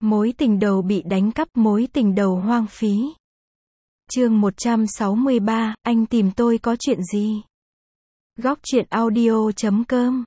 Mối tình đầu bị đánh cắp, mối tình đầu hoang phí. Chương 163, anh tìm tôi có chuyện gì? Góc truyện audio.com.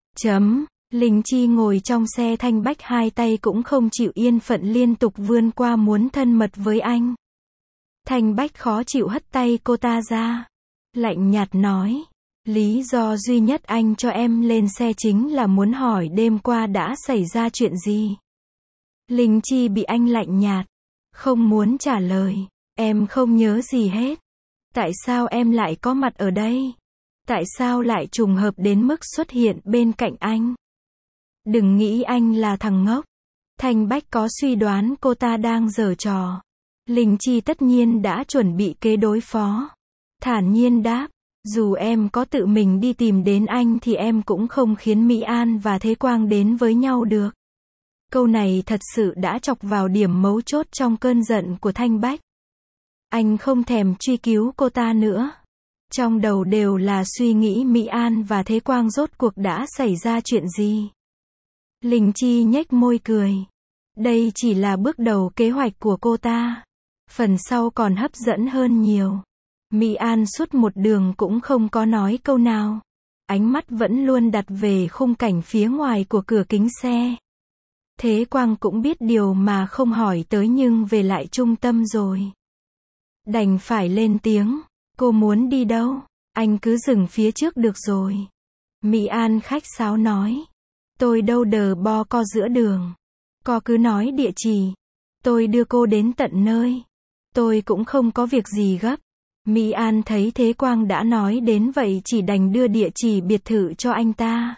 Linh Chi ngồi trong xe Thanh Bách, hai tay cũng không chịu yên phận liên tục vươn qua muốn thân mật với anh. Thanh Bách khó chịu hất tay cô ta ra. Lạnh nhạt nói, lý do duy nhất anh cho em lên xe chính là muốn hỏi đêm qua đã xảy ra chuyện gì. Linh Chi bị anh lạnh nhạt, không muốn trả lời. Em không nhớ gì hết. Tại sao em lại có mặt ở đây? Tại sao lại trùng hợp đến mức xuất hiện bên cạnh anh? Đừng nghĩ anh là thằng ngốc. Thanh Bách có suy đoán cô ta đang giở trò. Linh Chi tất nhiên đã chuẩn bị kế đối phó. Thản nhiên đáp, dù em có tự mình đi tìm đến anh thì em cũng không khiến Mỹ An và Thế Quang đến với nhau được. Câu này thật sự đã chọc vào điểm mấu chốt trong cơn giận của Thanh Bách. Anh không thèm truy cứu cô ta nữa. Trong đầu đều là suy nghĩ Mỹ An và Thế Quang rốt cuộc đã xảy ra chuyện gì. Linh Chi nhếch môi cười. Đây chỉ là bước đầu kế hoạch của cô ta. Phần sau còn hấp dẫn hơn nhiều. Mỹ An suốt một đường cũng không có nói câu nào. Ánh mắt vẫn luôn đặt về khung cảnh phía ngoài của cửa kính xe. Thế Quang cũng biết điều mà không hỏi tới nhưng về lại trung tâm rồi. Đành phải lên tiếng, cô muốn đi đâu? Anh cứ dừng phía trước được rồi. Mỹ An khách sáo nói, tôi đâu đờ bo co giữa đường. Cô cứ nói địa chỉ, tôi đưa cô đến tận nơi. Tôi cũng không có việc gì gấp. Mỹ An thấy Thế Quang đã nói đến vậy chỉ đành đưa địa chỉ biệt thự cho anh ta.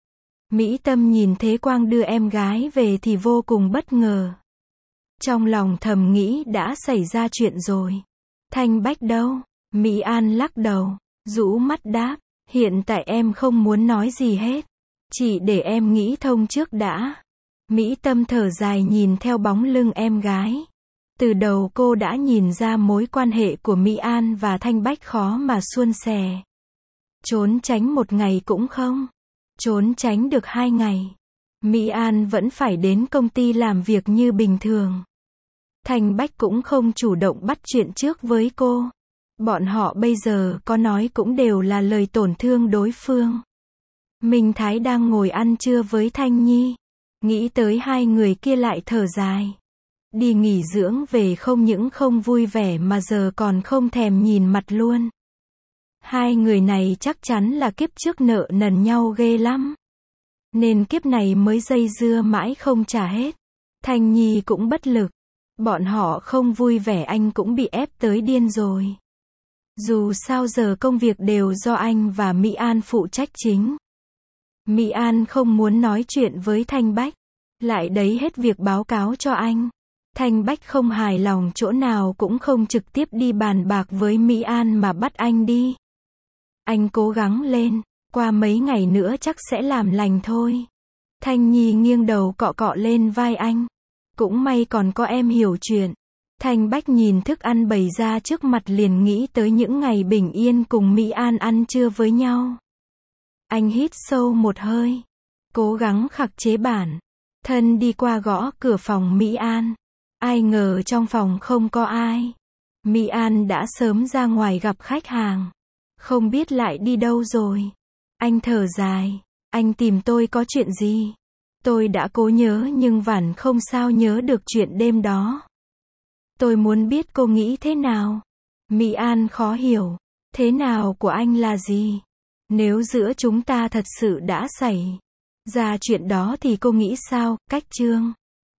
Mỹ Tâm nhìn Thế Quang đưa em gái về thì vô cùng bất ngờ. Trong lòng thầm nghĩ đã xảy ra chuyện rồi. Thanh Bách đâu? Mỹ An lắc đầu, rũ mắt đáp, hiện tại em không muốn nói gì hết. Chỉ để em nghĩ thông trước đã. Mỹ Tâm thở dài nhìn theo bóng lưng em gái. Từ đầu cô đã nhìn ra mối quan hệ của Mỹ An và Thanh Bách khó mà suôn sẻ. Trốn tránh một ngày cũng không. Trốn tránh được 2 ngày. Mỹ An vẫn phải đến công ty làm việc như bình thường. Thanh Bách cũng không chủ động bắt chuyện trước với cô. Bọn họ bây giờ có nói cũng đều là lời tổn thương đối phương. Minh Thái đang ngồi ăn trưa với Thanh Nhi. Nghĩ tới hai người kia lại thở dài. Đi nghỉ dưỡng về không những không vui vẻ mà giờ còn không thèm nhìn mặt luôn. Hai người này chắc chắn là kiếp trước nợ nần nhau ghê lắm. Nên kiếp này mới dây dưa mãi không trả hết. Thanh Nhi cũng bất lực. Bọn họ không vui vẻ anh cũng bị ép tới điên rồi. Dù sao giờ công việc đều do anh và Mỹ An phụ trách chính. Mỹ An không muốn nói chuyện với Thanh Bách. Lại đấy hết việc báo cáo cho anh. Thanh Bách không hài lòng chỗ nào cũng không trực tiếp đi bàn bạc với Mỹ An mà bắt anh đi. Anh cố gắng lên, qua mấy ngày nữa chắc sẽ làm lành thôi. Thanh Nhi nghiêng đầu cọ cọ lên vai anh. Cũng may còn có em hiểu chuyện. Thanh Bách nhìn thức ăn bày ra trước mặt liền nghĩ tới những ngày bình yên cùng Mỹ An ăn trưa với nhau. Anh hít sâu một hơi. Cố gắng khắc chế bản thân đi qua gõ cửa phòng Mỹ An. Ai ngờ trong phòng không có ai. Mỹ An đã sớm ra ngoài gặp khách hàng. Không biết lại đi đâu rồi. Anh thở dài. Anh tìm tôi có chuyện gì? Tôi đã cố nhớ nhưng vẫn không sao nhớ được chuyện đêm đó. Tôi muốn biết cô nghĩ thế nào. Mỹ An khó hiểu. Thế nào của anh là gì? Nếu giữa chúng ta thật sự đã xảy ra chuyện đó thì cô nghĩ sao? Cách chương